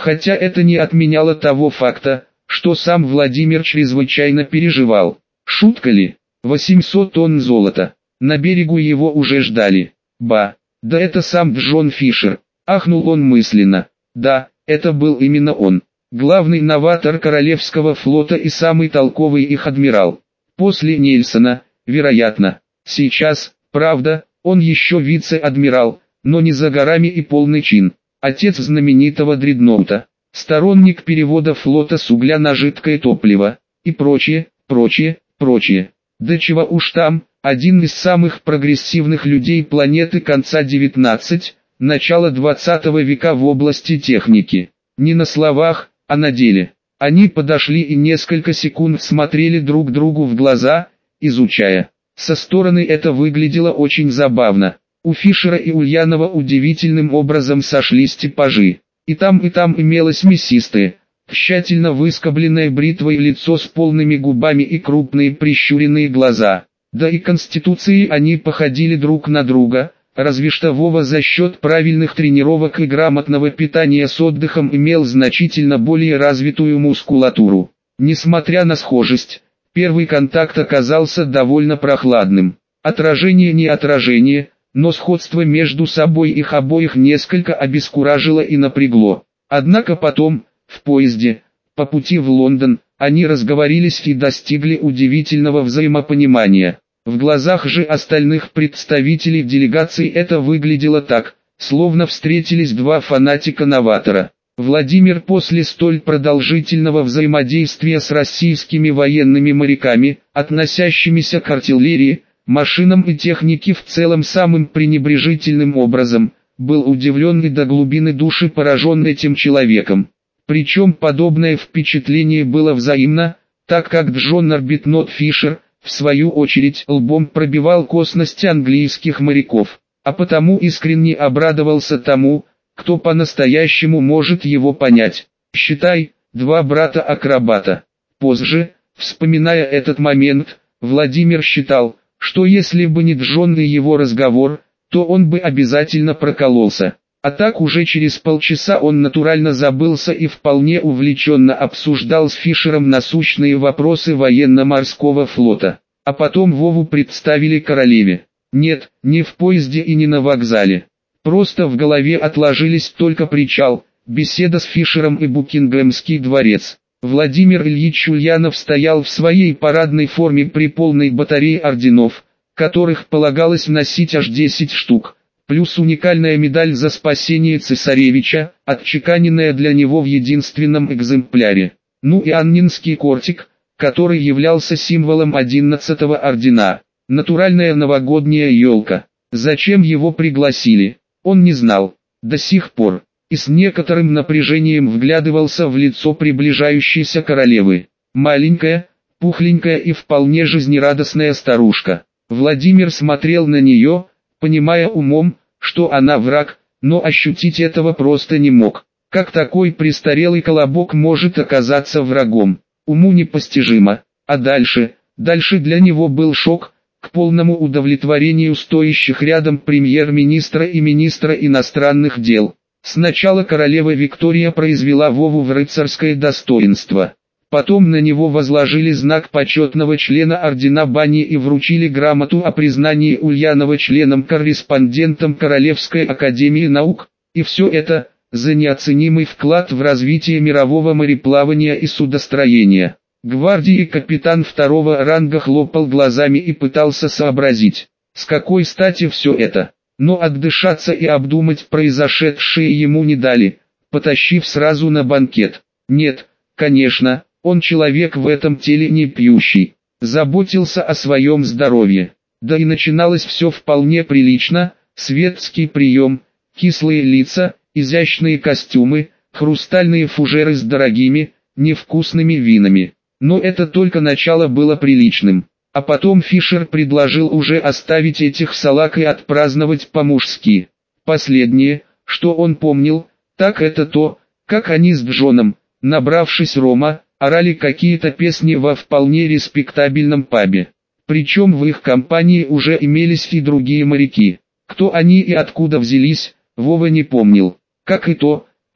Хотя это не отменяло того факта, что сам Владимир чрезвычайно переживал. Шутка ли? 800 тонн золота. На берегу его уже ждали. Ба, да это сам Джон Фишер. Ахнул он мысленно. Да, это был именно он. Главный новатор Королевского флота и самый толковый их адмирал. После Нельсона, вероятно. Сейчас, правда, он еще вице-адмирал, но не за горами и полный чин. Отец знаменитого дредноута. Сторонник перевода флота с угля на жидкое топливо. И прочее, прочее, прочее. Да чего уж там, один из самых прогрессивных людей планеты конца 19, начала 20 века в области техники. Не на словах, а на деле. Они подошли и несколько секунд смотрели друг другу в глаза, изучая. Со стороны это выглядело очень забавно. У Фишера и Ульянова удивительным образом сошлись типажи. И там имелось мясистое, тщательно выскобленное бритвой лицо с полными губами и крупные прищуренные глаза. Да и конституцией они походили друг на друга, разве что Вова за счет правильных тренировок и грамотного питания с отдыхом имел значительно более развитую мускулатуру. Несмотря на схожесть, первый контакт оказался довольно прохладным. Отражение не отражение, но сходство между собой их обоих несколько обескуражило и напрягло. Однако потом, в поезде, по пути в Лондон, они разговорились и достигли удивительного взаимопонимания. В глазах же остальных представителей делегации это выглядело так, словно встретились два фанатика-новатора. Владимир после столь продолжительного взаимодействия с российскими военными моряками, относящимися к артиллерии, машинам и технике в целом самым пренебрежительным образом, был удивлен и до глубины души поражен этим человеком. Причем подобное впечатление было взаимно, так как Джон Арбитнот Фишер, в свою очередь, лбом пробивал косность английских моряков, а потому искренне обрадовался тому, кто по-настоящему может его понять. Считай, два брата-акробата. Позже, вспоминая этот момент, Владимир считал, что если бы не Джон и его разговор, то он бы обязательно прокололся. А так уже через полчаса он натурально забылся и вполне увлеченно обсуждал с Фишером насущные вопросы военно-морского флота. А потом Вову представили королеве. Нет, не в поезде и не на вокзале. Просто в голове отложились только причал, беседа с Фишером и Букингемский дворец. Владимир Ильич Ульянов стоял в своей парадной форме при полной батарее орденов, которых полагалось носить аж 10 штук, плюс уникальная медаль за спасение цесаревича, отчеканенная для него в единственном экземпляре. Ну и Аннинский кортик, который являлся символом 11-го ордена. Натуральная новогодняя елка. Зачем его пригласили, он не знал до сих пор, и с некоторым напряжением вглядывался в лицо приближающейся королевы. Маленькая, пухленькая и вполне жизнерадостная старушка. Владимир смотрел на нее, понимая умом, что она враг, но ощутить этого просто не мог. Как такой престарелый колобок может оказаться врагом? Уму непостижимо. А дальше для него был шок, к полному удовлетворению стоящих рядом премьер-министра и министра иностранных дел. Сначала королева Виктория произвела Вову в рыцарское достоинство. Потом на него возложили знак почетного члена ордена Бани и вручили грамоту о признании Ульянова членом-корреспондентом Королевской академии наук. И все это за неоценимый вклад в развитие мирового мореплавания и судостроения. Гвардии капитан второго ранга хлопал глазами и пытался сообразить, с какой стати все это. Но отдышаться и обдумать произошедшее ему не дали, потащив сразу на банкет. Нет, конечно, он человек в этом теле не пьющий, заботился о своем здоровье. Да и начиналось все вполне прилично, светский прием, кислые лица, изящные костюмы, хрустальные фужеры с дорогими, невкусными винами. Но это только начало было приличным. А потом Фишер предложил уже оставить этих салак и отпраздновать по-мужски. Последнее, что он помнил, так это то, как они с Джоном, набравшись рома, орали какие-то песни во вполне респектабельном пабе. Причем в их компании уже имелись и другие моряки. Кто они и откуда взялись, Вова не помнил. Как и то,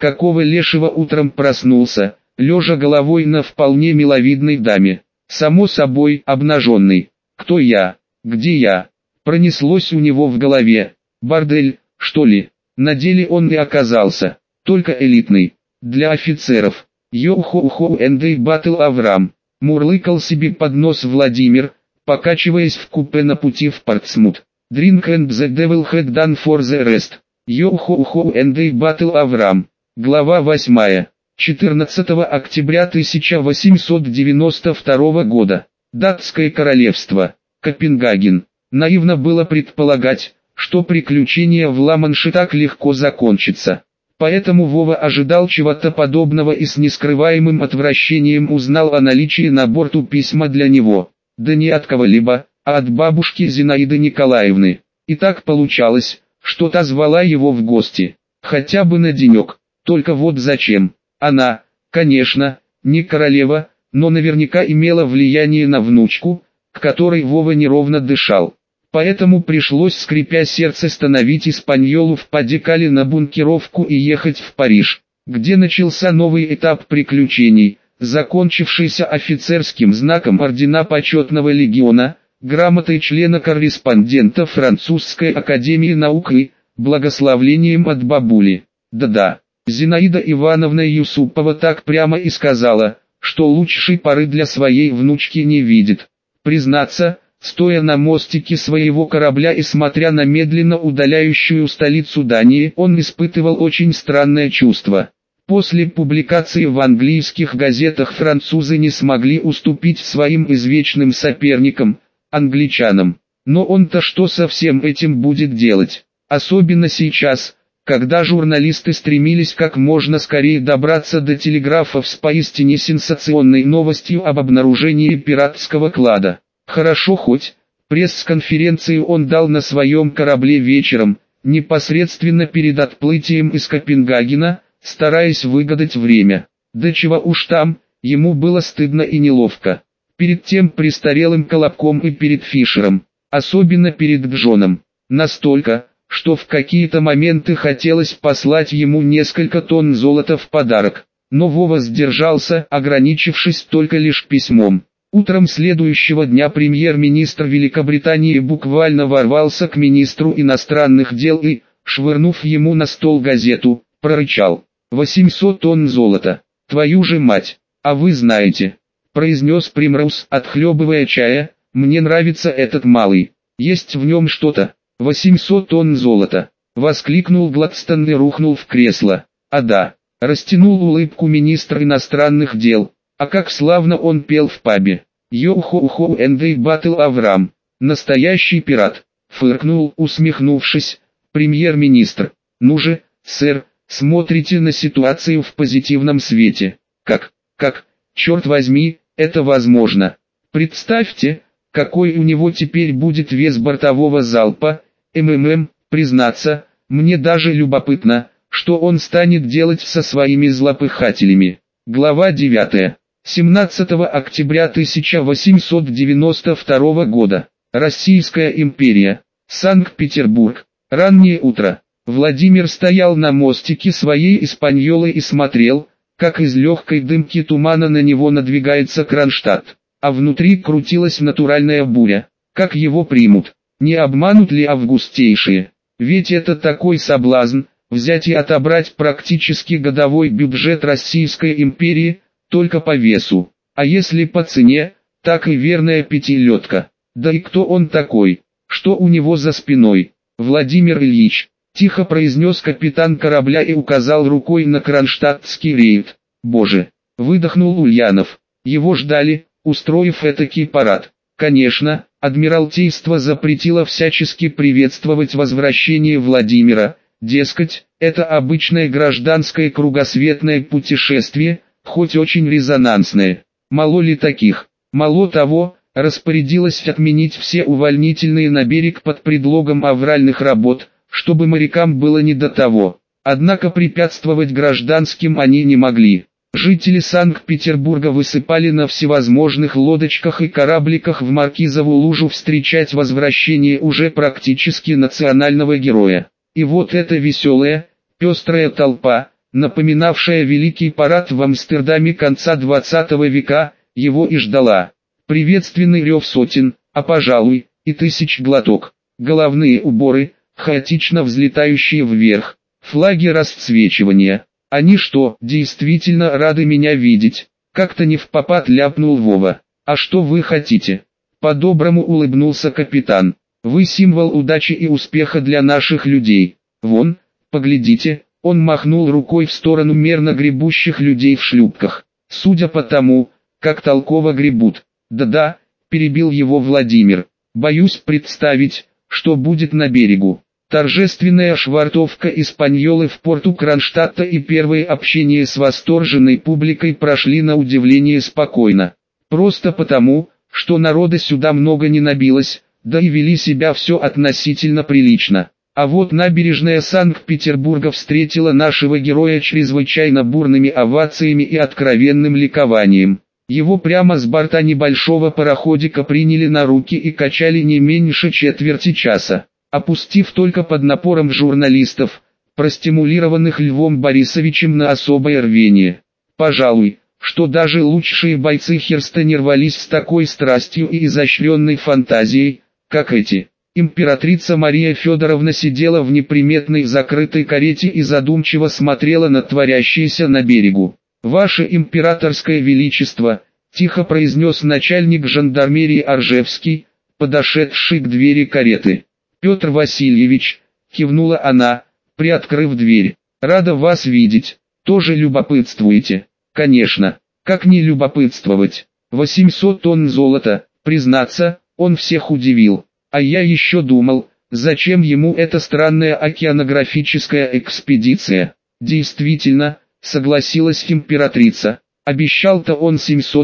какого лешего утром проснулся, лежа головой на вполне миловидной даме. Само собой, обнаженный. Кто я? Где я? Пронеслось у него в голове. Бордель, что ли? На деле он и оказался. Только элитный. Для офицеров. Йоу-хоу-хоу эндэй батл Авраам. Мурлыкал себе под нос Владимир, покачиваясь в купе на пути в Портсмут. Drink and the devil had done for the rest. Йоу-хоу-хоу эндэй батл Авраам. Глава 8. 14 октября 1892 года. Датское королевство. Копенгаген. Наивно было предполагать, что приключение в Ла-Манше так легко закончится. Поэтому Вова ожидал чего-то подобного и с нескрываемым отвращением узнал о наличии на борту письма для него. Да не от кого-либо, а от бабушки Зинаиды Николаевны. И так получалось, что та звала его в гости. Хотя бы на денек. Только вот зачем? Она, конечно, не королева, но наверняка имела влияние на внучку, к которой Вова неровно дышал. Поэтому пришлось, скрипя сердце, становить Испаньолу в Падикале на бункеровку и ехать в Париж, где начался новый этап приключений, закончившийся офицерским знаком ордена Почетного легиона, грамотой члена-корреспондента Французской академии наук и благословлением от бабули. Да-да, Зинаида Ивановна Юсупова так прямо и сказала, что лучшей поры для своей внучки не видит. Признаться, стоя на мостике своего корабля и смотря на медленно удаляющую столицу Дании, он испытывал очень странное чувство. После публикации в английских газетах французы не смогли уступить своим извечным соперникам, англичанам. Но он-то что со всем этим будет делать? Особенно сейчас, когда журналисты стремились как можно скорее добраться до телеграфов с поистине сенсационной новостью об обнаружении пиратского клада. Хорошо хоть, пресс-конференцию он дал на своем корабле вечером, непосредственно перед отплытием из Копенгагена, стараясь выгадать время. Да чего уж там, ему было стыдно и неловко. Перед тем престарелым Колобком и перед Фишером, особенно перед Джоном. Настолько, что в какие-то моменты хотелось послать ему несколько тонн золота в подарок. Но Вова сдержался, ограничившись только лишь письмом. Утром следующего дня премьер-министр Великобритании буквально ворвался к министру иностранных дел и, швырнув ему на стол газету, прорычал: «800 тонн золота! Твою же мать! А вы знаете», — произнес Примроуз, отхлебывая чая, — «мне нравится этот малый. Есть в нем что-то». 800 тонн золота! Воскликнул Гладстон и рухнул в кресло. А да, растянул улыбку министр иностранных дел. А как славно он пел в пабе. Йоу-хоу-хоу эндэй батл Авраам. Настоящий пират. Фыркнул, усмехнувшись, премьер-министр. Ну же, сэр, смотрите на ситуацию в позитивном свете. Как, черт возьми, это возможно. Представьте, какой у него теперь будет вес бортового залпа. Признаться, мне даже любопытно, что он станет делать со своими злопыхателями. Глава 9. 17 октября 1892 года. Российская империя. Санкт-Петербург. Раннее утро. Владимир стоял на мостике своей Испаньолы и смотрел, как из легкой дымки тумана на него надвигается Кронштадт. А внутри крутилась натуральная буря. Как его примут? Не обманут ли августейшие? Ведь это такой соблазн, взять и отобрать практически годовой бюджет Российской империи, только по весу. А если по цене, так и верная пятилетка. Да и кто он такой? Что у него за спиной? Владимир Ильич, тихо произнес капитан корабля и указал рукой на кронштадтский рейд. Боже, выдохнул Ульянов. Его ждали, устроив этакий парад. Конечно, Адмиралтейство запретило всячески приветствовать возвращение Владимира, дескать, это обычное гражданское кругосветное путешествие, хоть очень резонансное. Мало ли таких? Мало того, распорядилась отменить все увольнительные на берег под предлогом авральных работ, чтобы морякам было не до того. Однако препятствовать гражданским они не могли. Жители Санкт-Петербурга высыпали на всевозможных лодочках и корабликах в Маркизову лужу встречать возвращение уже практически национального героя. И вот эта веселая, пестрая толпа, напоминавшая Великий парад в Амстердаме конца 20 века, его и ждала. Приветственный рев сотен, а пожалуй, и тысяч глоток. Головные уборы, хаотично взлетающие вверх, флаги расцвечивания. Они что, действительно рады меня видеть? Как-то невпопад ляпнул Вова. А что вы хотите? По-доброму улыбнулся капитан. Вы символ удачи и успеха для наших людей. Вон, поглядите, он махнул рукой в сторону мерно гребущих людей в шлюпках. Судя по тому, как толково гребут. Да-да, перебил его Владимир. Боюсь представить, что будет на берегу. Торжественная швартовка Испаньолы в порту Кронштадта и первые общения с восторженной публикой прошли на удивление спокойно. Просто потому, что народа сюда много не набилось, да и вели себя все относительно прилично. А вот набережная Санкт-Петербурга встретила нашего героя чрезвычайно бурными овациями и откровенным ликованием. Его прямо с борта небольшого пароходика приняли на руки и качали не меньше четверти часа, опустив только под напором журналистов, простимулированных Львом Борисовичем на особое рвение. Пожалуй, что даже лучшие бойцы Херста не рвались с такой страстью и изощренной фантазией, как эти. Императрица Мария Федоровна сидела в неприметной закрытой карете и задумчиво смотрела на творящееся на берегу. «Ваше императорское величество», – тихо произнес начальник жандармерии Оржевский, подошедший к двери кареты. «Петр Васильевич», – кивнула она, приоткрыв дверь, – «рада вас видеть, тоже любопытствуете?» «Конечно, как не любопытствовать? 800 тонн золота, признаться, он всех удивил. А я еще думал, зачем ему эта странная океанографическая экспедиция?» «Действительно», — согласилась императрица, — «обещал-то он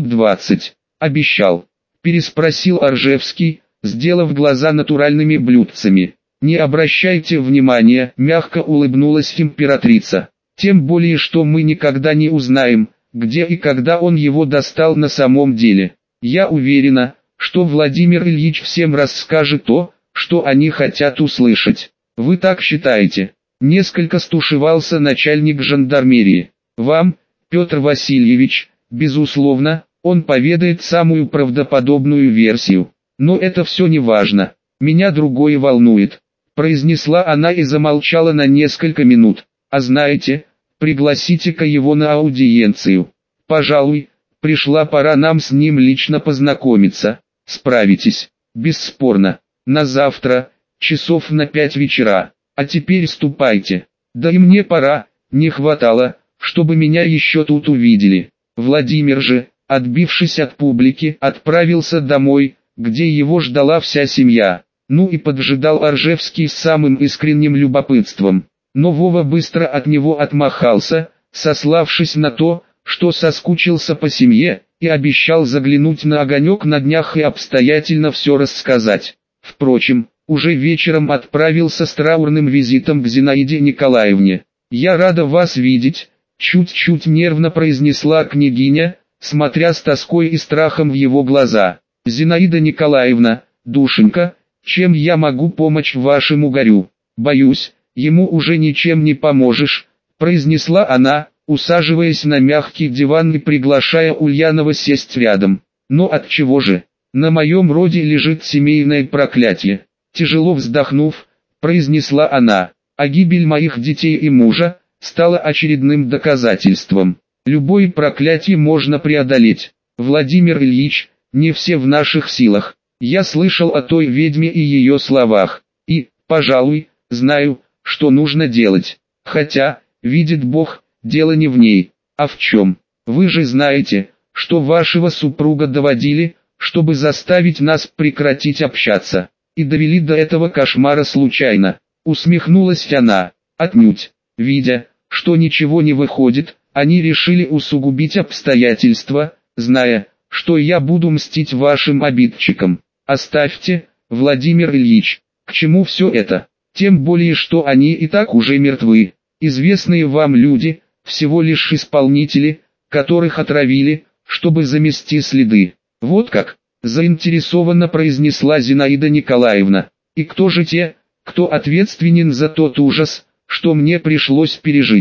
720. «Обещал», — переспросил Оржевский, сделав глаза натуральными блюдцами. «Не обращайте внимания», — мягко улыбнулась императрица. «Тем более, что мы никогда не узнаем, где и когда он его достал на самом деле. Я уверена, что Владимир Ильич всем расскажет то, что они хотят услышать». «Вы так считаете?» Несколько стушевался начальник жандармерии. «Вам, Петр Васильевич, безусловно, он поведает самую правдоподобную версию. Но это все не важно. Меня другое волнует», — произнесла она и замолчала на несколько минут. «А знаете, пригласите-ка его на аудиенцию. Пожалуй, пришла пора нам с ним лично познакомиться. Справитесь?» «Бесспорно. На завтра, часов на 5 вечера. А теперь ступайте. Да и мне пора, не хватало, чтобы меня еще тут увидели». Владимир же, отбившись от публики, отправился домой, где его ждала вся семья. Ну и поджидал Оржевский с самым искренним любопытством. Но Вова быстро от него отмахался, сославшись на то, что соскучился по семье, и обещал заглянуть на огонек на днях и обстоятельно все рассказать. Впрочем, уже вечером отправился с траурным визитом к Зинаиде Николаевне. «Я рада вас видеть», — чуть-чуть нервно произнесла княгиня, смотря с тоской и страхом в его глаза. «Зинаида Николаевна, душенька, чем я могу помочь вашему горю?» «Боюсь, ему уже ничем не поможешь», — произнесла она, усаживаясь на мягкий диван и приглашая Ульянова сесть рядом. «Но отчего же? На моем роде лежит семейное проклятие». Тяжело вздохнув, произнесла она, «а гибель моих детей и мужа стала очередным доказательством. Любое проклятие можно преодолеть. Владимир Ильич, не все в наших силах. Я слышал о той ведьме и ее словах, и, пожалуй, знаю, что нужно делать. Хотя, видит Бог, дело не в ней, а в чем. Вы же знаете, что вашего супруга доводили, чтобы заставить нас прекратить общаться. И довели до этого кошмара случайно». Усмехнулась она. «Отнюдь. Видя, что ничего не выходит, они решили усугубить обстоятельства, зная, что я буду мстить вашим обидчикам. Оставьте, Владимир Ильич, к чему все это? Тем более, что они и так уже мертвы. Известные вам люди, всего лишь исполнители, которых отравили, чтобы замести следы». «Вот как?» — заинтересованно произнесла Зинаида Николаевна. «И кто же те, кто ответственен за тот ужас, что мне пришлось пережить?»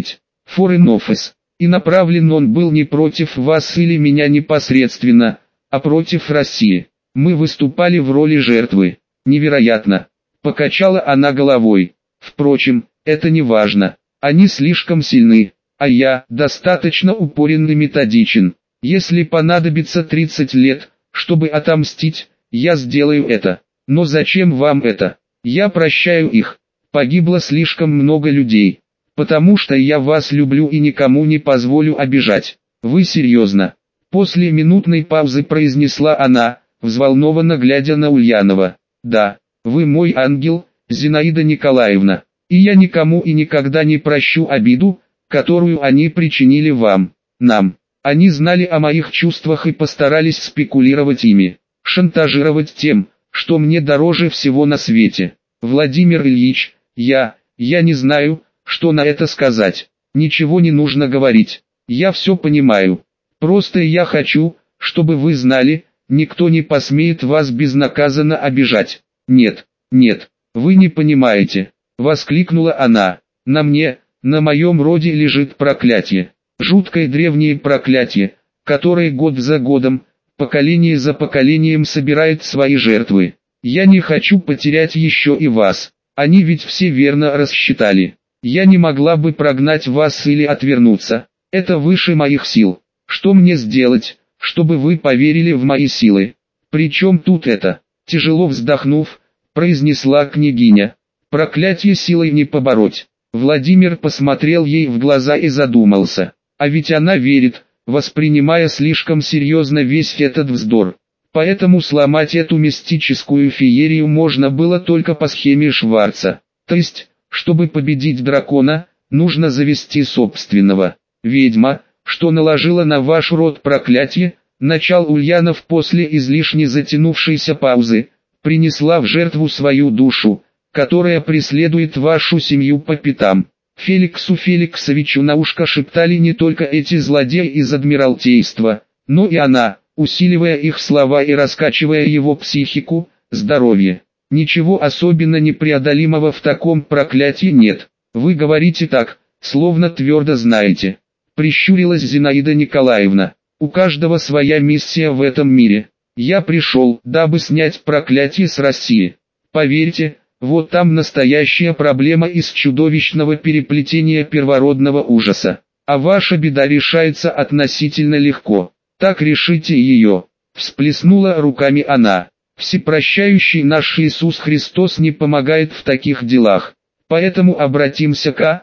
Foreign Office, и направлен он был не против вас или меня непосредственно, а против России. Мы выступали в роли жертвы. Невероятно. Покачала она головой. Впрочем, это не важно. Они слишком сильны, а я достаточно упорен и методичен. Если понадобится 30 лет, чтобы отомстить, я сделаю это. Но зачем вам это? Я прощаю их. Погибло слишком много людей. Потому что я вас люблю и никому не позволю обижать. Вы серьезно? После минутной паузы произнесла она, взволнованно глядя на Ульянова. Да, вы мой ангел, Зинаида Николаевна. И я никому и никогда не прощу обиду, которую они причинили вам, нам. Они знали о моих чувствах и постарались спекулировать ими, шантажировать тем, что мне дороже всего на свете. Владимир Ильич, я не знаю, что на это сказать. Ничего не нужно говорить. Я все понимаю. Просто я хочу, чтобы вы знали, никто не посмеет вас безнаказанно обижать. Нет, вы не понимаете, воскликнула она. На мне, на моем роде лежит проклятие. Жуткое древнее проклятие, которое год за годом, поколение за поколением собирает свои жертвы. Я не хочу потерять еще и вас. Они ведь все верно рассчитали. Я не могла бы прогнать вас или отвернуться. Это выше моих сил. Что мне сделать, чтобы вы поверили в мои силы? Причем тут это? Тяжело вздохнув, произнесла княгиня. Проклятие силой не побороть. Владимир посмотрел ей в глаза и задумался. А ведь она верит, воспринимая слишком серьезно весь этот вздор. Поэтому сломать эту мистическую феерию можно было только по схеме Шварца. То есть, чтобы победить дракона, нужно завести собственного. Ведьма, что наложила на ваш род проклятие, начал Ульянов после излишне затянувшейся паузы, принесла в жертву свою душу, которая преследует вашу семью по пятам. Феликсу Феликсовичу на ушко шептали не только эти злодеи из Адмиралтейства, но и она, усиливая их слова и раскачивая его психику, здоровье. Ничего особенно непреодолимого в таком проклятии нет. Вы говорите так, словно твердо знаете. Прищурилась Зинаида Николаевна. У каждого своя миссия в этом мире. Я пришел, дабы снять проклятие с России. Поверьте, вот там настоящая проблема из чудовищного переплетения первородного ужаса. А ваша беда решается относительно легко. Так решите ее. Всплеснула руками она. Всепрощающий наш Иисус Христос не помогает в таких делах. Поэтому обратимся к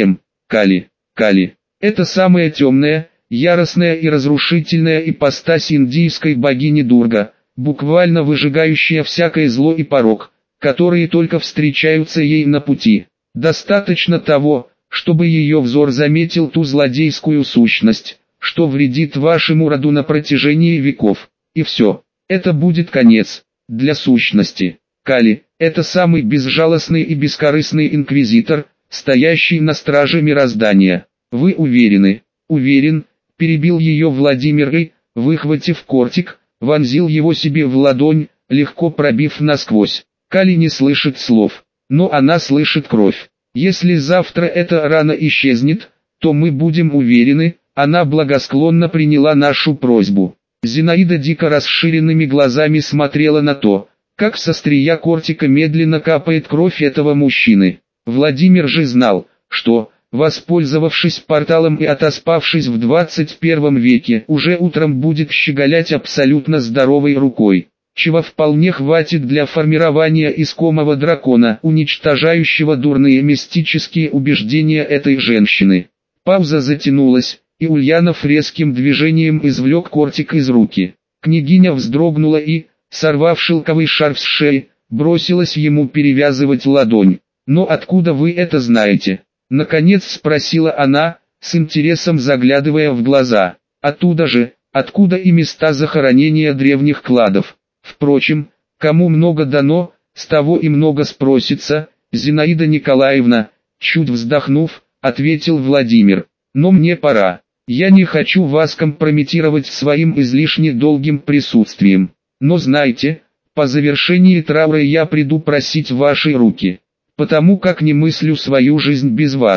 Кали. Это самая темная, яростная и разрушительная ипостась индийской богини Дурга, буквально выжигающая всякое зло и порок, которые только встречаются ей на пути. Достаточно того, чтобы ее взор заметил ту злодейскую сущность, что вредит вашему роду на протяжении веков. И все, это будет конец, для сущности. Кали – это самый безжалостный и бескорыстный инквизитор, стоящий на страже мироздания. Вы уверены? Уверен, перебил ее Владимир и, выхватив кортик, вонзил его себе в ладонь, легко пробив насквозь. Кали не слышит слов, но она слышит кровь. Если завтра эта рана исчезнет, то мы будем уверены, она благосклонно приняла нашу просьбу. Зинаида дико расширенными глазами смотрела на то, как со острия кортика медленно капает кровь этого мужчины. Владимир же знал, что, воспользовавшись порталом и отоспавшись в 21 веке, уже утром будет щеголять абсолютно здоровой рукой, чего вполне хватит для формирования искомого дракона, уничтожающего дурные мистические убеждения этой женщины. Пауза затянулась, и Ульянов резким движением извлек кортик из руки. Княгиня вздрогнула и, сорвав шелковый шарф с шеи, бросилась ему перевязывать ладонь. «Но откуда вы это знаете?» Наконец спросила она, с интересом заглядывая в глаза. «Оттуда же, откуда и места захоронения древних кладов. Впрочем, кому много дано, с того и много спросится, Зинаида Николаевна», чуть вздохнув, ответил Владимир. «Но мне пора. Я не хочу вас компрометировать своим излишне долгим присутствием. Но знайте, по завершении траура я приду просить ваши руки, потому как не мыслю свою жизнь без вас».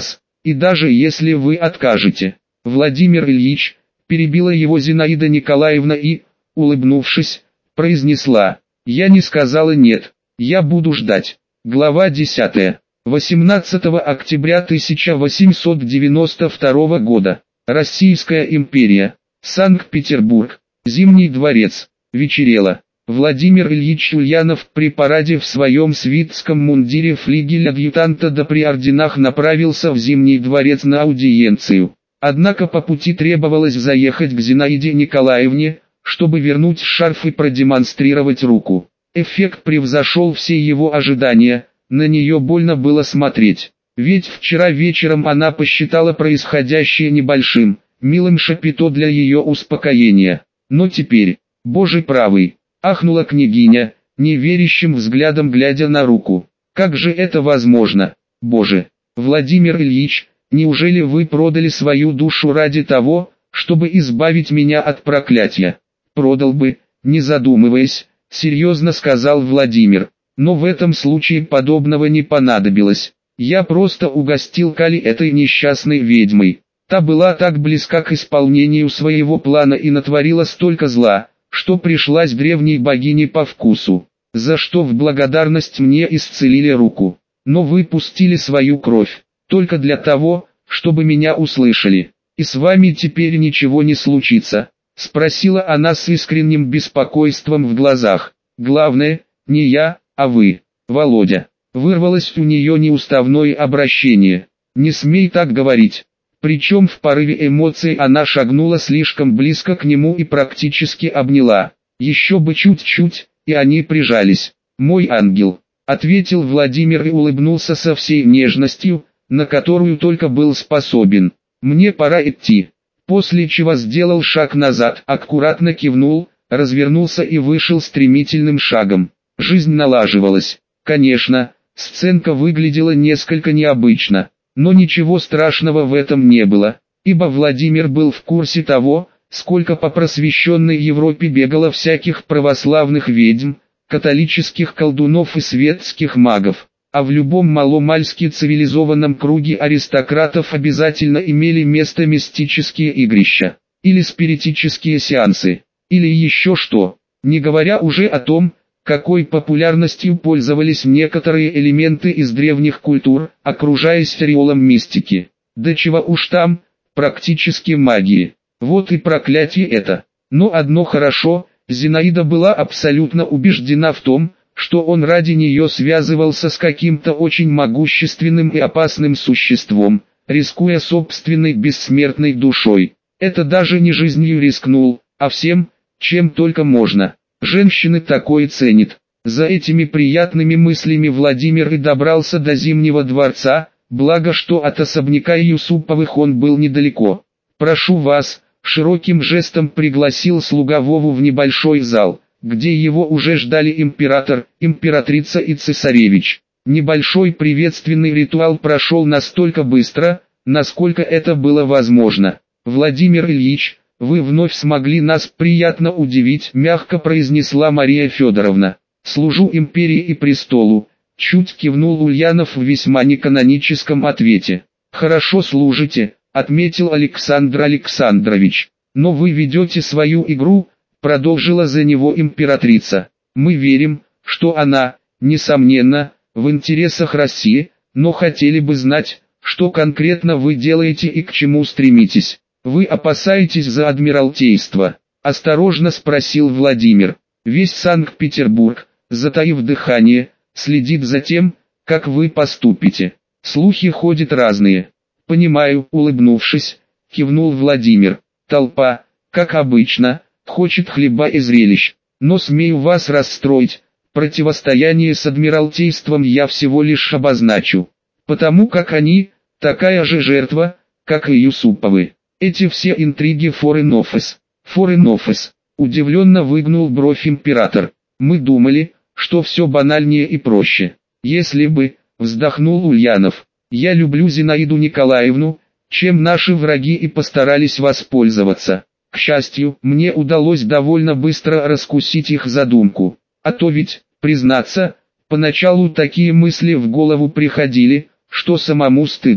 И даже если вы откажете, Владимир Ильич, перебила его Зинаида Николаевна и, улыбнувшись, произнесла: «Я не сказала нет, я буду ждать». Глава 10. 18 октября 1892 года. Российская империя. Санкт-Петербург. Зимний дворец. Вечерело. Владимир Ильич Ульянов при параде в своем свитском мундире флигель-адъютанта да при орденах направился в Зимний дворец на аудиенцию. Однако по пути требовалось заехать к Зинаиде Николаевне, чтобы вернуть шарф и продемонстрировать руку. Эффект превзошел все его ожидания, на нее больно было смотреть. Ведь вчера вечером она посчитала происходящее небольшим, милым шапито для ее успокоения. Но теперь, боже правый, ахнула княгиня, неверящим взглядом глядя на руку. Как же это возможно, боже? Владимир Ильич, неужели вы продали свою душу ради того, чтобы избавить меня от проклятия? Продал бы, не задумываясь, серьезно сказал Владимир. Но в этом случае подобного не понадобилось. Я просто угостил Кали этой несчастной ведьмой. Та была так близка к исполнению своего плана и натворила столько зла, что пришлась древней богине по вкусу, за что в благодарность мне исцелили руку. Но вы пустили свою кровь, только для того, чтобы меня услышали. И с вами теперь ничего не случится, спросила она с искренним беспокойством в глазах. Главное, не я, а вы, Володя. Вырвалось у нее неуставное обращение. Не смей так говорить. Причем в порыве эмоций она шагнула слишком близко к нему и практически обняла. Еще бы чуть-чуть, и они прижались. «Мой ангел», — ответил Владимир и улыбнулся со всей нежностью, на которую только был способен. «Мне пора идти». После чего сделал шаг назад, аккуратно кивнул, развернулся и вышел стремительным шагом. Жизнь налаживалась. Конечно, сценка выглядела несколько необычно. Но ничего страшного в этом не было, ибо Владимир был в курсе того, сколько по просвещенной Европе бегало всяких православных ведьм, католических колдунов и светских магов. А в любом маломальски цивилизованном круге аристократов обязательно имели место мистические игрища, или спиритические сеансы, или еще что, не говоря уже о том, какой популярностью пользовались некоторые элементы из древних культур, окружаясь ореолом мистики. Да чего уж там, практически магии. Вот и проклятие это. Но одно хорошо, Зинаида была абсолютно убеждена в том, что он ради нее связывался с каким-то очень могущественным и опасным существом, рискуя собственной бессмертной душой. Это даже не жизнью рискнул, а всем, чем только можно. Женщины такое ценят. За этими приятными мыслями Владимир и добрался до Зимнего дворца, благо что от особняка Юсуповых он был недалеко. «Прошу вас», — широким жестом пригласил слуга Вову в небольшой зал, где его уже ждали император, императрица и цесаревич. Небольшой приветственный ритуал прошел настолько быстро, насколько это было возможно. «Владимир Ильич, вы вновь смогли нас приятно удивить», — мягко произнесла Мария Федоровна. «Служу империи и престолу», — чуть кивнул Ульянов в весьма неканоническом ответе. «Хорошо служите», — отметил Александр Александрович. «Но вы ведете свою игру», — продолжила за него императрица. «Мы верим, что она, несомненно, в интересах России, но хотели бы знать, что конкретно вы делаете и к чему стремитесь». «Вы опасаетесь за Адмиралтейство?» – осторожно спросил Владимир. «Весь Санкт-Петербург, затаив дыхание, следит за тем, как вы поступите. Слухи ходят разные». «Понимаю», – улыбнувшись, кивнул Владимир. «Толпа, как обычно, хочет хлеба и зрелищ. Но смею вас расстроить, противостояние с Адмиралтейством я всего лишь обозначу. Потому как они, такая же жертва, как и Юсуповы. Эти все интриги Foreign Office. Foreign Office. Удивленно выгнул бровь император. Мы думали, что все банальнее и проще. Если бы, вздохнул Ульянов. Я люблю Зинаиду Николаевну, чем наши враги и постарались воспользоваться. К счастью, мне удалось довольно быстро раскусить их задумку. А то ведь, признаться, поначалу такие мысли в голову приходили, что самому стыдно.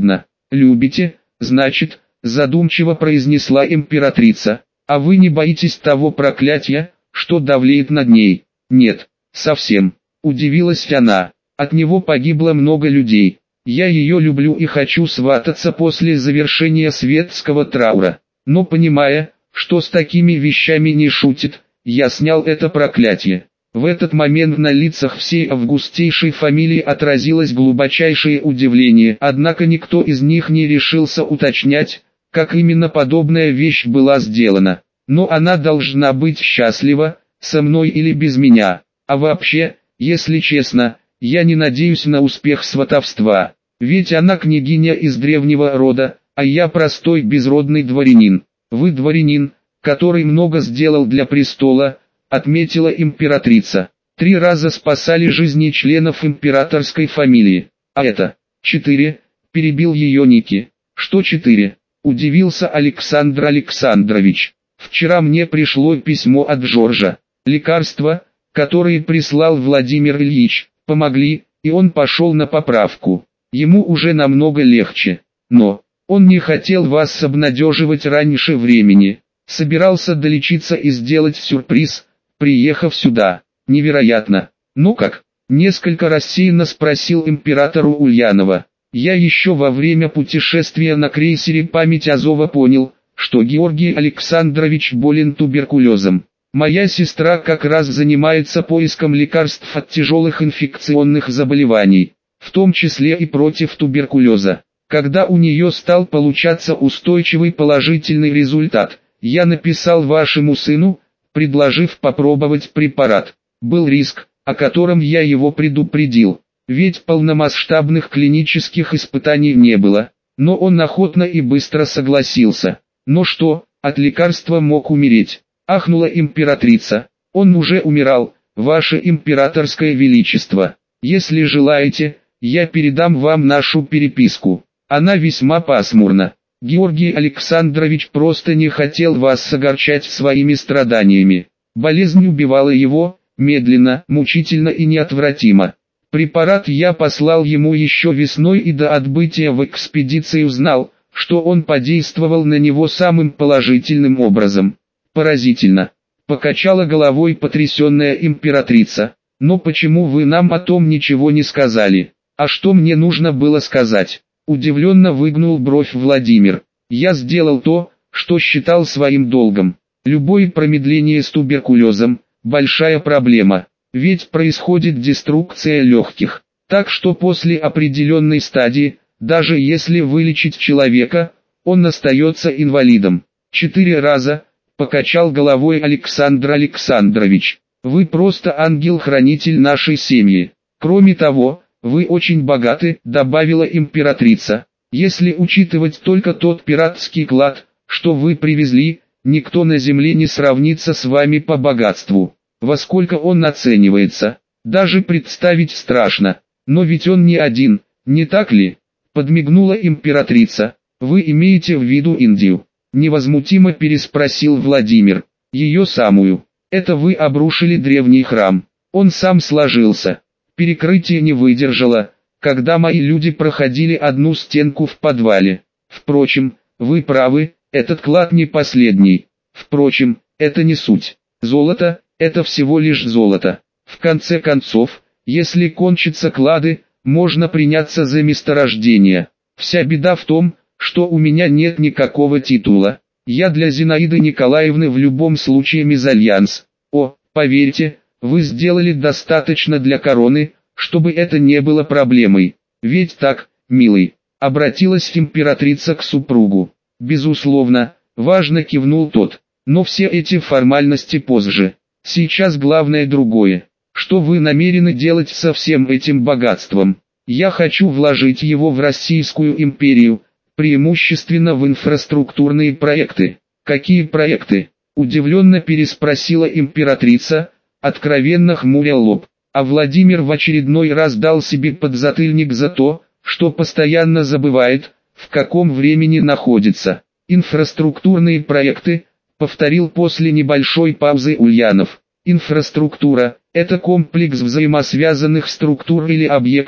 Любите, значит, задумчиво произнесла императрица. А вы не боитесь того проклятия, что давлеет над ней? Нет, совсем. Удивилась она. От него погибло много людей. Я ее люблю и хочу свататься после завершения светского траура. Но понимая, что с такими вещами не шутит, я снял это проклятие. В этот момент на лицах всей августейшей фамилии отразилось глубочайшее удивление, однако никто из них не решился уточнять, как именно подобная вещь была сделана. Но она должна быть счастлива, со мной или без меня. А вообще, если честно, я не надеюсь на успех сватовства. Ведь она княгиня из древнего рода, а я простой безродный дворянин. Вы дворянин, который много сделал для престола, отметила императрица. 3 раза спасали жизни членов императорской фамилии. А это 4, перебил ее Ники. Что 4? Удивился Александр Александрович. Вчера мне пришло письмо от Жоржа. Лекарства, которые прислал Владимир Ильич, помогли, и он пошел на поправку. Ему уже намного легче. Но он не хотел вас обнадеживать раньше времени. Собирался долечиться и сделать сюрприз, приехав сюда. Невероятно. Ну как? Несколько рассеянно спросил императору Ульянова. Я еще во время путешествия на крейсере «Память Азова» понял, что Георгий Александрович болен туберкулезом. Моя сестра как раз занимается поиском лекарств от тяжелых инфекционных заболеваний, в том числе и против туберкулеза. Когда у нее стал получаться устойчивый положительный результат, я написал вашему сыну, предложив попробовать препарат. Был риск, о котором я его предупредил, ведь полномасштабных клинических испытаний не было, но он охотно и быстро согласился. Но что, от лекарства мог умереть? Ахнула императрица. Он уже умирал, ваше императорское величество. Если желаете, я передам вам нашу переписку. Она весьма пасмурна. Георгий Александрович просто не хотел вас огорчать своими страданиями. Болезнь убивала его, медленно, мучительно и неотвратимо. Препарат я послал ему еще весной и до отбытия в экспедиции узнал, что он подействовал на него самым положительным образом. Поразительно. Покачала головой потрясенная императрица. Но почему вы нам о том ничего не сказали? А что мне нужно было сказать? Удивленно выгнул бровь Владимир. Я сделал то, что считал своим долгом. Любое промедление с туберкулезом – большая проблема. Ведь происходит деструкция легких. Так что после определенной стадии, даже если вылечить человека, он остается инвалидом. 4 раза, покачал головой Александр Александрович. Вы просто ангел-хранитель нашей семьи. Кроме того, вы очень богаты, добавила императрица. Если учитывать только тот пиратский клад, что вы привезли, никто на земле не сравнится с вами по богатству. Во сколько он оценивается, даже представить страшно. Но ведь он не один, не так ли? Подмигнула императрица. Вы имеете в виду Индию? Невозмутимо переспросил Владимир. Ее самую. Это вы обрушили древний храм. Он сам сложился. Перекрытие не выдержало, когда мои люди проходили одну стенку в подвале. Впрочем, вы правы, этот клад не последний. Впрочем, это не суть. Золото – это всего лишь золото. В конце концов, если кончатся клады, можно приняться за месторождение. Вся беда в том, что у меня нет никакого титула. Я для Зинаиды Николаевны в любом случае мезальянс. О, поверьте, вы сделали достаточно для короны, чтобы это не было проблемой. Ведь так, милый, обратилась императрица к супругу. Безусловно, важно, кивнул тот. Но все эти формальности позже. Сейчас главное другое. Что вы намерены делать со всем этим богатством? Я хочу вложить его в Российскую империю, преимущественно в инфраструктурные проекты. Какие проекты? Удивленно переспросила императрица, откровенно хмуря лоб. А Владимир в очередной раз дал себе подзатыльник за то, что постоянно забывает, в каком времени находится. Инфраструктурные проекты, повторил после небольшой паузы Ульянов. Инфраструктура – это комплекс взаимосвязанных структур или объектов,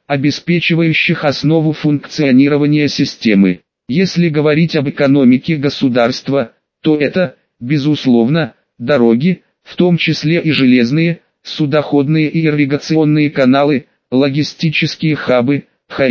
обеспечивающих основу функционирования системы. Если говорить об экономике государства, то это, безусловно, дороги, в том числе и железные, судоходные и ирригационные каналы, логистические хабы,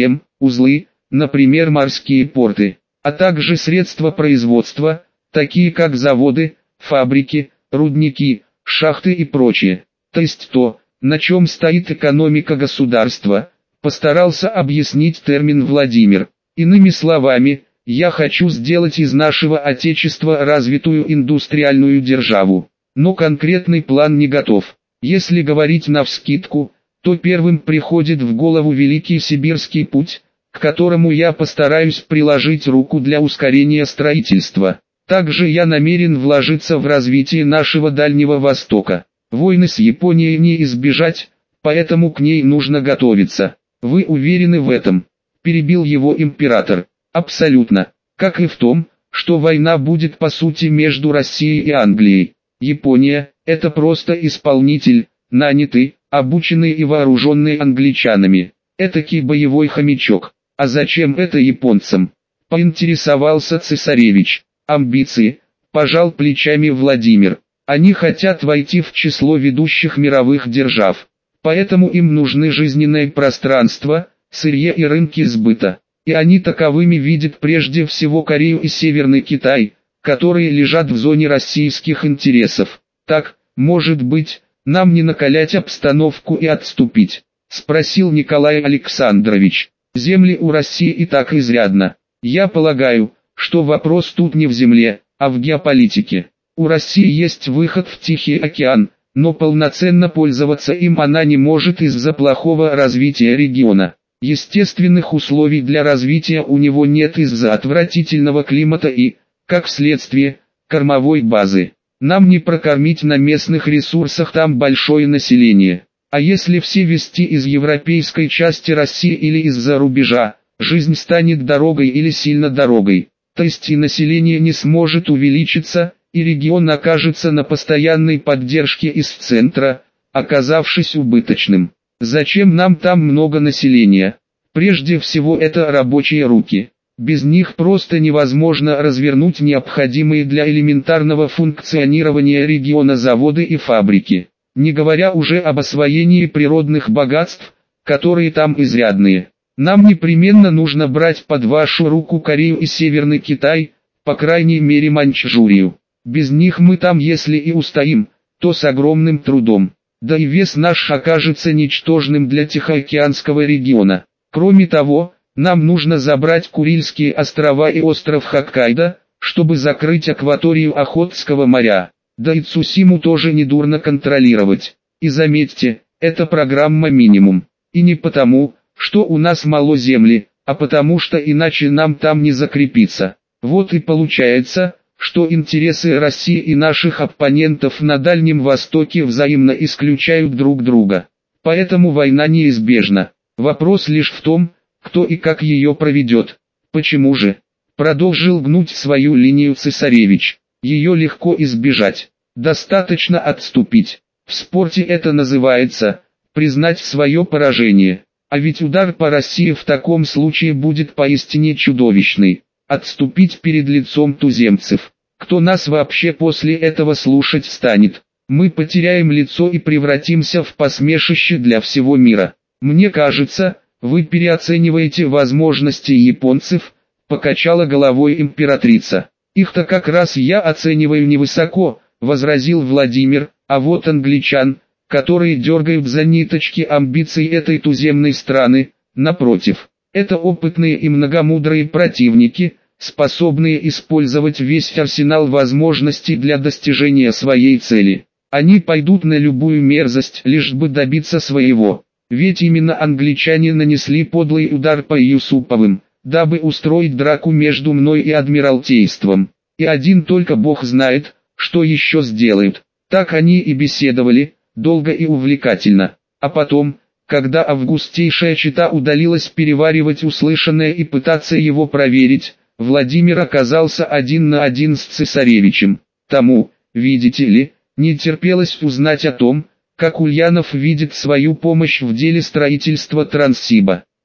узлы, например морские порты, а также средства производства, такие как заводы, фабрики, рудники, шахты и прочее. То есть то, на чем стоит экономика государства, постарался объяснить термин Владимир. Иными словами, я хочу сделать из нашего Отечества развитую индустриальную державу. Но конкретный план не готов. Если говорить навскидку, то первым приходит в голову Великий Сибирский путь, к которому я постараюсь приложить руку для ускорения строительства. Также я намерен вложиться в развитие нашего Дальнего Востока. Войны с Японией не избежать, поэтому к ней нужно готовиться. Вы уверены в этом? Перебил его император. Абсолютно. Как и в том, что война будет по сути между Россией и Англией. Япония – это просто исполнитель, нанятый, обученный и вооруженный англичанами. Этакий боевой хомячок. А зачем это японцам? Поинтересовался цесаревич. Амбиции, пожал плечами Владимир. Они хотят войти в число ведущих мировых держав. Поэтому им нужны жизненное пространство, сырье и рынки сбыта. И они таковыми видят прежде всего Корею и Северный Китай, которые лежат в зоне российских интересов. Так, может быть, нам не накалять обстановку и отступить? Спросил Николай Александрович. Земли у России и так изрядно. Я полагаю, что вопрос тут не в земле, а в геополитике. У России есть выход в Тихий океан, но полноценно пользоваться им она не может из-за плохого развития региона. Естественных условий для развития у него нет из-за отвратительного климата и, как следствие, кормовой базы. Нам не прокормить на местных ресурсах там большое население. А если все везти из европейской части России или из-за рубежа, жизнь станет дорогой или сильно дорогой. То есть и население не сможет увеличиться, и регион окажется на постоянной поддержке из центра, оказавшись убыточным. Зачем нам там много населения? Прежде всего это рабочие руки. Без них просто невозможно развернуть необходимые для элементарного функционирования региона заводы и фабрики. Не говоря уже об освоении природных богатств, которые там изрядные. Нам непременно нужно брать под вашу руку Корею и Северный Китай, по крайней мере Маньчжурию. Без них мы там если и устоим, то с огромным трудом. Да и вес наш окажется ничтожным для Тихоокеанского региона. Кроме того, нам нужно забрать Курильские острова и остров Хоккайдо, чтобы закрыть акваторию Охотского моря. Да и Цусиму тоже недурно контролировать. И заметьте, это программа минимум. И не потому, что у нас мало земли, а потому что иначе нам там не закрепиться. Вот и получается, что интересы России и наших оппонентов на Дальнем Востоке взаимно исключают друг друга. Поэтому война неизбежна. Вопрос лишь в том, кто и как ее проведет. Почему же? Продолжил гнуть свою линию цесаревич. Ее легко избежать. Достаточно отступить. В спорте это называется признать свое поражение. А ведь удар по России в таком случае будет поистине чудовищный. Отступить перед лицом туземцев. Кто нас вообще после этого слушать станет? Мы потеряем лицо и превратимся в посмешище для всего мира. Мне кажется, вы переоцениваете возможности японцев, покачала головой императрица. Их-то как раз я оцениваю невысоко, возразил Владимир, а вот англичан, которые дергают за ниточки амбиций этой туземной страны, напротив. Это опытные и многомудрые противники, способные использовать весь арсенал возможностей для достижения своей цели. Они пойдут на любую мерзость, лишь бы добиться своего. Ведь именно англичане нанесли подлый удар по Юсуповым, дабы устроить драку между мной и Адмиралтейством. И один только Бог знает, что еще сделают. Так они и беседовали, долго и увлекательно. А потом, когда августейшая чета удалилась переваривать услышанное и пытаться его проверить, Владимир оказался один на один с цесаревичем. Тому, видите ли, не терпелось узнать о том, как Ульянов видит свою помощь в деле строительства Транссиба.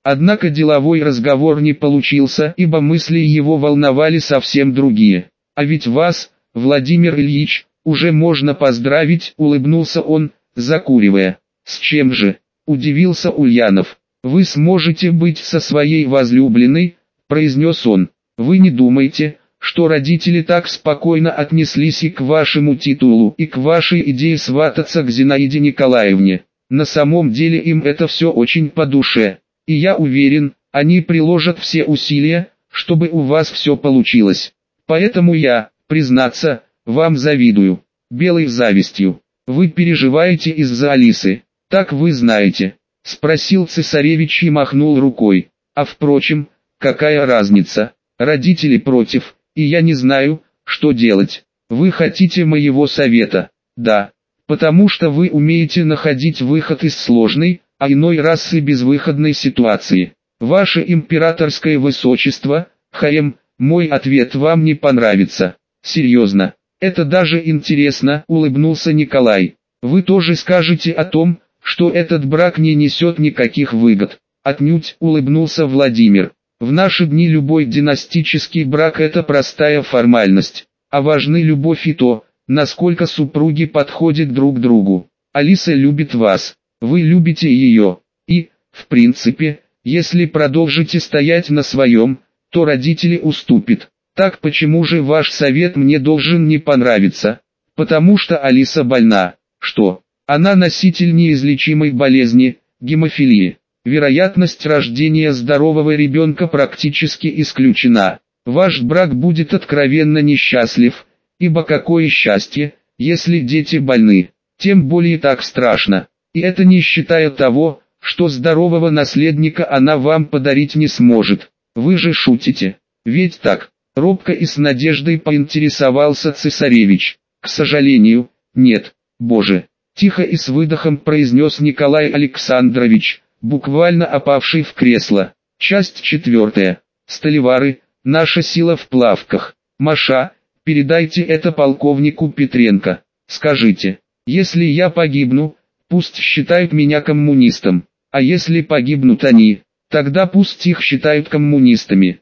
Однако деловой разговор не получился, ибо мысли его волновали совсем другие. «А ведь вас, Владимир Ильич, уже можно поздравить», — улыбнулся он, закуривая. «С чем же?» — удивился Ульянов. «Вы сможете быть со своей возлюбленной», — произнес он. «Вы не думаете, что родители так спокойно отнеслись и к вашему титулу, и к вашей идее свататься к Зинаиде Николаевне? На самом деле им это все очень по душе. И я уверен, они приложат все усилия, чтобы у вас все получилось. Поэтому я, признаться, вам завидую. Белой завистью. Вы переживаете из-за Алисы. Так вы знаете?» — спросил цесаревич и махнул рукой. «А впрочем, какая разница? Родители против, и я не знаю, что делать. Вы хотите моего совета?» «Да. Потому что вы умеете находить выход из сложной, а иной раз и безвыходной ситуации. Ваше императорское высочество, ХМ, мой ответ вам не понравится. Серьезно. Это даже интересно», — улыбнулся Николай. «Вы тоже скажете о том, что этот брак не несет никаких выгод?» «Отнюдь», — улыбнулся Владимир. «В наши дни любой династический брак — это простая формальность, а важны любовь и то, насколько супруги подходят друг другу. Алиса любит вас, вы любите ее, и, в принципе, если продолжите стоять на своем, то родители уступят. Так почему же ваш совет мне должен не понравиться? Потому что Алиса больна. Что? Она носитель неизлечимой болезни, гемофилии. Вероятность рождения здорового ребенка практически исключена. Ваш брак будет откровенно несчастлив, ибо какое счастье, если дети больны. Тем более так страшно. И это не считая того, что здорового наследника она вам подарить не сможет. Вы же шутите. Ведь так? Робко и с надеждой поинтересовался цесаревич. «К сожалению, нет, Боже», — тихо и с выдохом произнес Николай Александрович, буквально опавший в кресло. Часть 4. Сталевары, наша сила в плавках. Маша, передайте это полковнику Петренко. Скажите, если я погибну, пусть считают меня коммунистом, а если погибнут они, тогда пусть их считают коммунистами.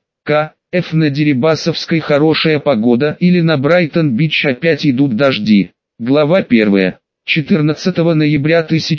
Ф. На Дерибасовской хорошая погода или на Брайтон-Бич опять идут дожди. Глава 1. 14 ноября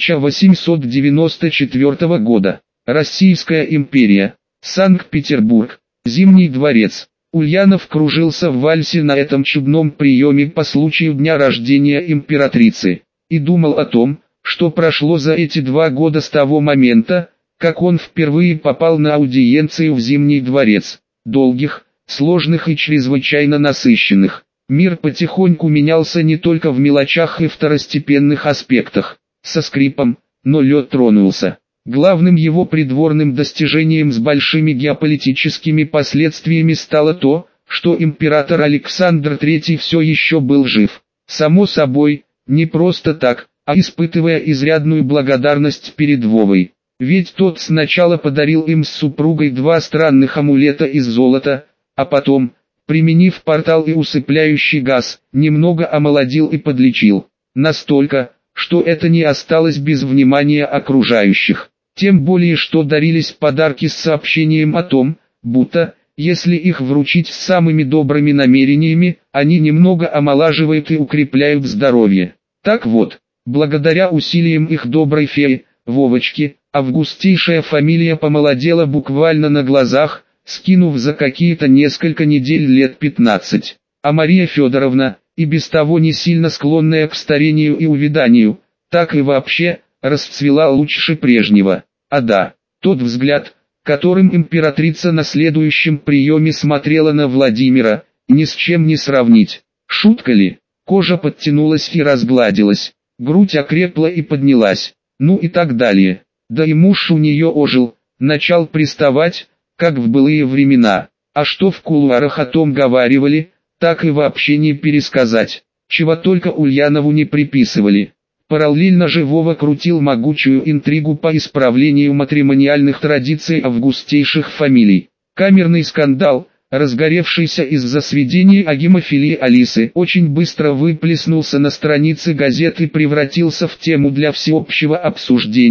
1894 года. Российская империя. Санкт-Петербург. Зимний дворец. Ульянов кружился в вальсе на этом чудном приеме по случаю дня рождения императрицы. И думал о том, что прошло за эти 2 года с того момента, как он впервые попал на аудиенцию в Зимний дворец. Долгих, сложных и чрезвычайно насыщенных. Мир потихоньку менялся не только в мелочах и второстепенных аспектах. Со скрипом, но лед тронулся. Главным его придворным достижением с большими геополитическими последствиями стало то, что император Александр III все еще был жив. Само собой, не просто так, а испытывая изрядную благодарность перед Вовой. Ведь тот сначала подарил им с супругой 2 странных амулета из золота, а потом, применив портал и усыпляющий газ, немного омолодил и подлечил. Настолько, что это не осталось без внимания окружающих. Тем более, что дарились подарки с сообщением о том, будто, если их вручить с самыми добрыми намерениями, они немного омолаживают и укрепляют здоровье. Так вот, благодаря усилиям их доброй феи, Вовочки, августейшая фамилия помолодела буквально на глазах, скинув за какие-то несколько недель лет 15. А Мария Федоровна, и без того не сильно склонная к старению и увяданию, так и вообще, расцвела лучше прежнего. А да, тот взгляд, которым императрица на следующем приеме смотрела на Владимира, ни с чем не сравнить. Шутка ли? Кожа подтянулась и разгладилась, грудь окрепла и поднялась. Ну и так далее. Да и муж у нее ожил, начал приставать, как в былые времена. А что в кулуарах о том говаривали, так и вообще не пересказать. Чего только Ульянову не приписывали. Параллельно же Вова крутил могучую интригу по исправлению матримониальных традиций августейших фамилий. Камерный скандал, разгоревшийся из-за сведений о гемофилии Алисы, очень быстро выплеснулся на страницы газет и превратился в тему для всеобщего обсуждения,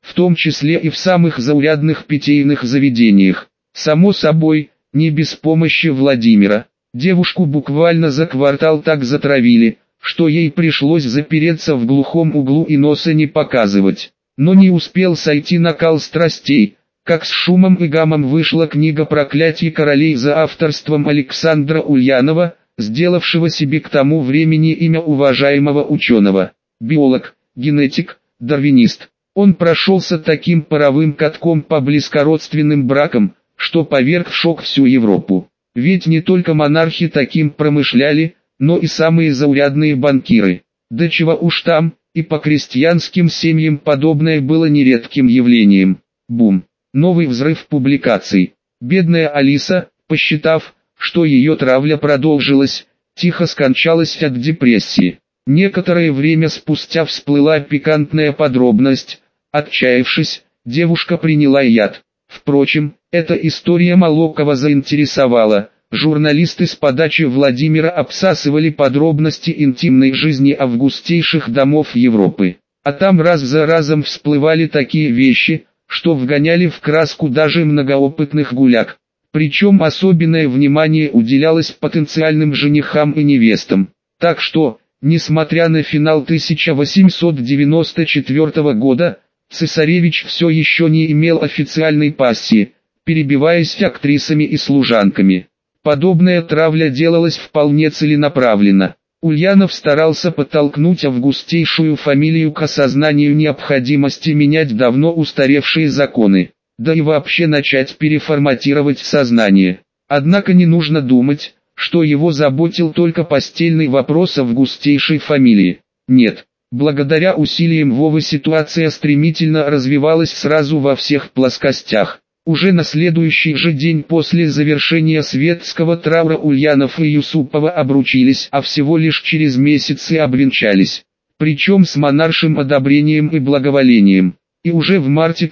в том числе и в самых заурядных питейных заведениях. Само собой, не без помощи Владимира. Девушку буквально за квартал так затравили, что ей пришлось запереться в глухом углу и носа не показывать. Но не успел сойти накал страстей, как с шумом и гамом вышла книга «Проклятие королей» за авторством Александра Ульянова, сделавшего себе к тому времени имя уважаемого ученого. Биолог, генетик, дарвинист. Он прошелся таким паровым катком по близкородственным бракам, что поверг в шок всю Европу. Ведь не только монархи таким промышляли, но и самые заурядные банкиры. Да чего уж там, и по крестьянским семьям подобное было нередким явлением. Бум. Новый взрыв публикаций. Бедная Алиса, посчитав, что ее травля продолжилась, тихо скончалась от депрессии. Некоторое время спустя всплыла пикантная подробность. Отчаявшись, девушка приняла яд. Впрочем, эта история мало кого заинтересовала. Журналисты с подачи Владимира обсасывали подробности интимной жизни августейших домов Европы. А там раз за разом всплывали такие вещи, что вгоняли в краску даже многоопытных гуляк. Причем особенное внимание уделялось потенциальным женихам и невестам. Так что, несмотря на финал 1894 года, цесаревич все еще не имел официальной пассии, перебиваясь актрисами и служанками. Подобная травля делалась вполне целенаправленно. Ульянов старался подтолкнуть августейшую фамилию к осознанию необходимости менять давно устаревшие законы, да и вообще начать переформатировать сознание. Однако не нужно думать, что его заботил только постельный вопрос августейшей фамилии. Нет, благодаря усилиям Вовы ситуация стремительно развивалась сразу во всех плоскостях. Уже на следующий же день после завершения светского траура Ульянов и Юсупова обручились, а всего лишь через месяцы обвенчались. Причем с монаршим одобрением и благоволением. И уже в марте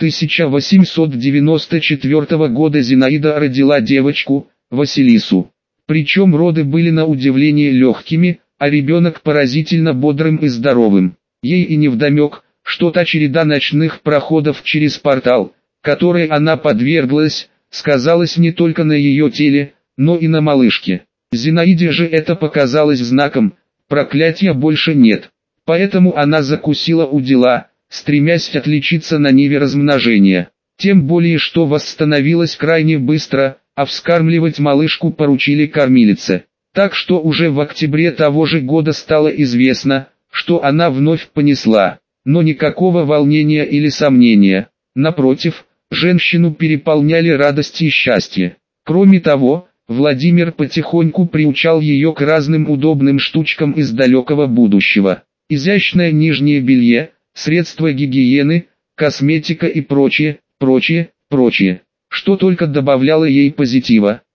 1894 года Зинаида родила девочку, Василису. Причем роды были на удивление легкими, а ребенок поразительно бодрым и здоровым. Ей и невдомек, что та череда ночных проходов через портал, которой она подверглась, сказалась не только на ее теле, но и на малышке. Зинаиде же это показалось знаком, проклятия больше нет. Поэтому она закусила у дела, стремясь отличиться на ниве размножения. Тем более что восстановилась крайне быстро, а вскармливать малышку поручили кормилице. Так что уже в октябре того же года стало известно, что она вновь понесла. Но никакого волнения или сомнения. Напротив, женщину переполняли радость и счастье. Кроме того, Владимир потихоньку приучал ее к разным удобным штучкам из далекого будущего. Изящное нижнее белье, средства гигиены, косметика и прочее, что только добавляло ей позитива.